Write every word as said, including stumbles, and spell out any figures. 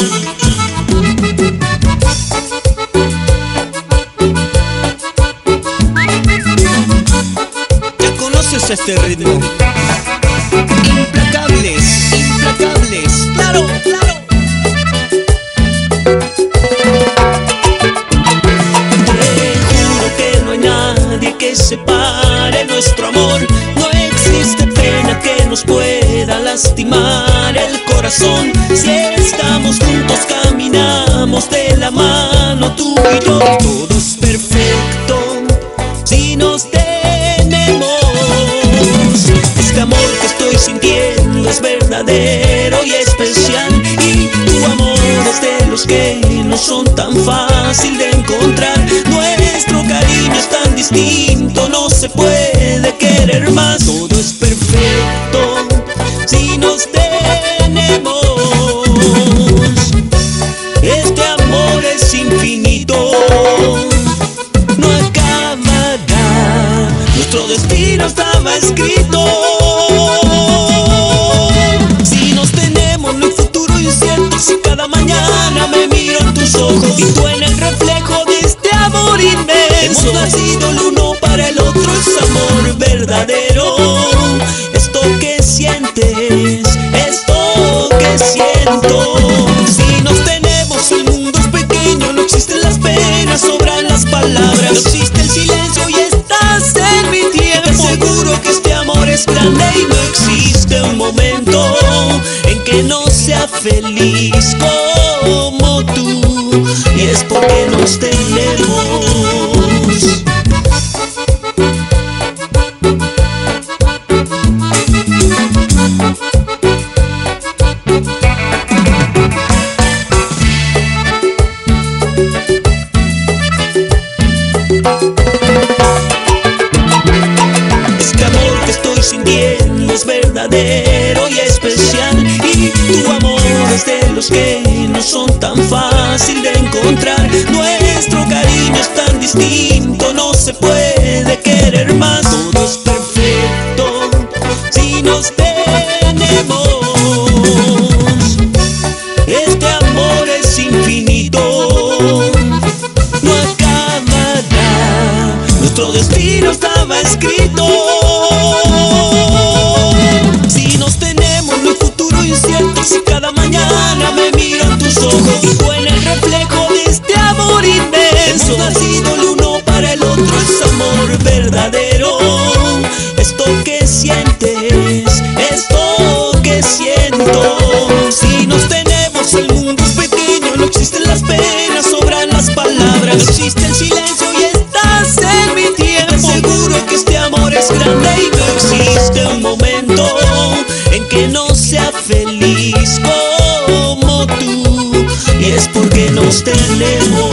Ya conoces este ritmo. Implacables, implacables, claro, claro. Te juro que no hay nadie que separe nuestro amor. No existe pena que nos pueda lastimar el corazón. Si estamos juntos caminamos de la mano tú y yo. Todo es perfecto si nos tenemos. Este amor que estoy sintiendo es verdadero y especial. Y tu amor es de los que no son tan fácil de encontrar. Nuestro cariño es tan distinto, no se puede querer más. Todo es perfecto si nos tenemos. Este amor es infinito, no acabará. Nuestro destino estaba escrito. Si nos tenemos, no hay futuro incierto. Si cada mañana me miro en tus ojos y tú en el reflejo de este amor inmenso. Hemos nacido el uno para el otro, es amor verdadero. Esto que sientes, esto que siento. Si nos tenemos, el mundo es pequeño. No existen las penas, sobran las palabras. No existe el silencio y estás en mi tiempo. Te aseguro que este amor es grande y no existe un momento en que no sea feliz como tú. Y es porque nos tenemos. Este amor que estoy sintiendo es verdadero y especial. Y tu amor es de los que no son tan fácil de encontrar. Nuestro cariño es tan distinto, no se puede querer más. Todo es perfecto si nos tenemos. Este amor es infinito, no acabará. Nuestro destino estaba escrito. Si nos tenemos, no hay futuro incierto. Si cada mañana me miro en tus ojos y tú en el reflejo de este amor inmenso. Hemos nacido el uno para el otro, es amor verdadero. Esto que sientes, esto que siento. Si nos tenemos, el mundo es pequeño. No existen las penas, sobran las palabras. No existe el silencio y estás en mi tiempo. Te aseguro que este amor es grande y no existe un momento en que no sea feliz como tú. Y es porque nos tenemos.